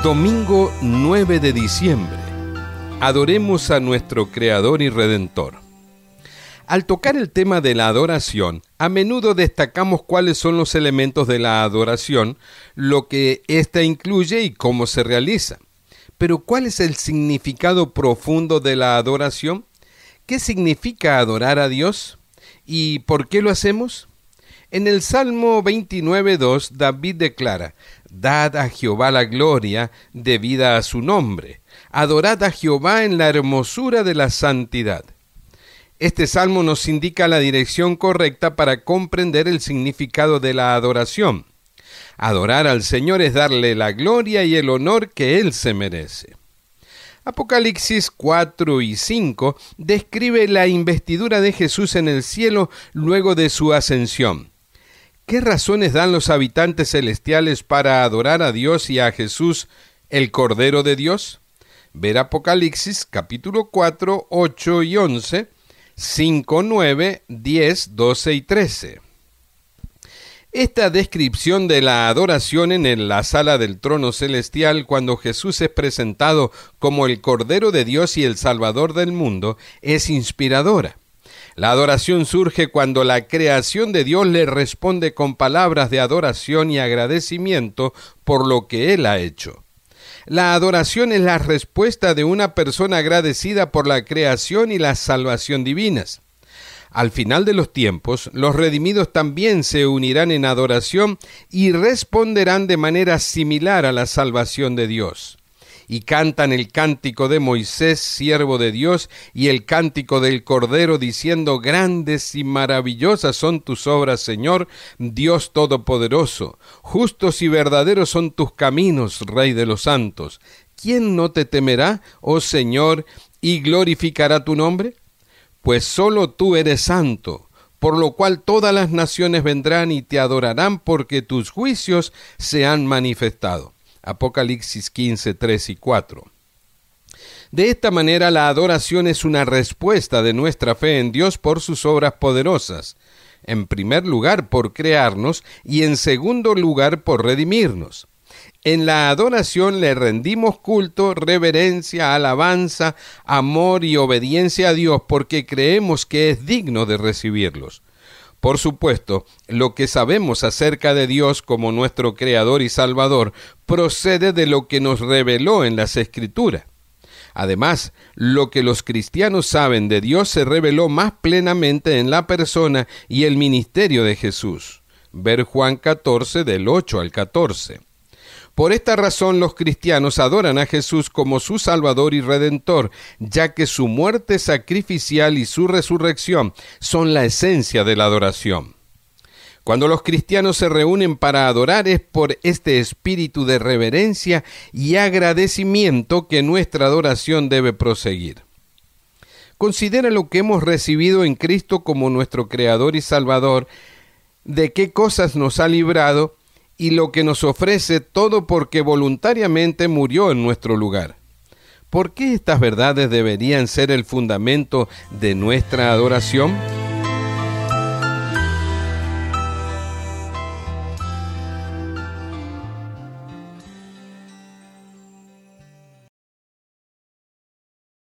Domingo 9 de diciembre. Adoremos a nuestro Creador y Redentor. Al tocar el tema de la adoración, a menudo destacamos cuáles son los elementos de la adoración, lo que ésta incluye y cómo se realiza. Pero ¿cuál es el significado profundo de la adoración? ¿Qué significa adorar a Dios? ¿Y por qué lo hacemos? En el Salmo 29:2, David declara: «Dad a Jehová la gloria debida a su nombre. Adorad a Jehová en la hermosura de la santidad». Este salmo nos indica la dirección correcta para comprender el significado de la adoración. Adorar al Señor es darle la gloria y el honor que Él se merece. Apocalipsis 4 y 5 describe la investidura de Jesús en el cielo luego de su ascensión. ¿Qué razones dan los habitantes celestiales para adorar a Dios y a Jesús, el Cordero de Dios? Ver Apocalipsis capítulo 4, 8 y 11, 5, 9, 10, 12 y 13. Esta descripción de la adoración en la sala del trono celestial cuando Jesús es presentado como el Cordero de Dios y el Salvador del mundo es inspiradora. La adoración surge cuando la creación de Dios le responde con palabras de adoración y agradecimiento por lo que Él ha hecho. La adoración es la respuesta de una persona agradecida por la creación y la salvación divinas. Al final de los tiempos, los redimidos también se unirán en adoración y responderán de manera similar a la salvación de Dios. Y cantan el cántico de Moisés, siervo de Dios, y el cántico del Cordero, diciendo: «Grandes y maravillosas son tus obras, Señor, Dios Todopoderoso. Justos y verdaderos son tus caminos, Rey de los santos. ¿Quién no te temerá, oh Señor, y glorificará tu nombre? Pues solo tú eres santo, por lo cual todas las naciones vendrán y te adorarán, porque tus juicios se han manifestado». Apocalipsis 15, 3 y 4. De esta manera, la adoración es una respuesta de nuestra fe en Dios por sus obras poderosas. En primer lugar, por crearnos, y en segundo lugar, por redimirnos. En la adoración le rendimos culto, reverencia, alabanza, amor y obediencia a Dios, porque creemos que es digno de recibirlos. Por supuesto, lo que sabemos acerca de Dios como nuestro Creador y Salvador procede de lo que nos reveló en las Escrituras. Además, lo que los cristianos saben de Dios se reveló más plenamente en la persona y el ministerio de Jesús. Ver Juan 14, del 8 al 14. Por esta razón los cristianos adoran a Jesús como su Salvador y Redentor, ya que su muerte sacrificial y su resurrección son la esencia de la adoración. Cuando los cristianos se reúnen para adorar es por este espíritu de reverencia y agradecimiento que nuestra adoración debe proseguir. Considera lo que hemos recibido en Cristo como nuestro Creador y Salvador, de qué cosas nos ha librado, y lo que nos ofrece, todo porque voluntariamente murió en nuestro lugar. ¿Por qué estas verdades deberían ser el fundamento de nuestra adoración?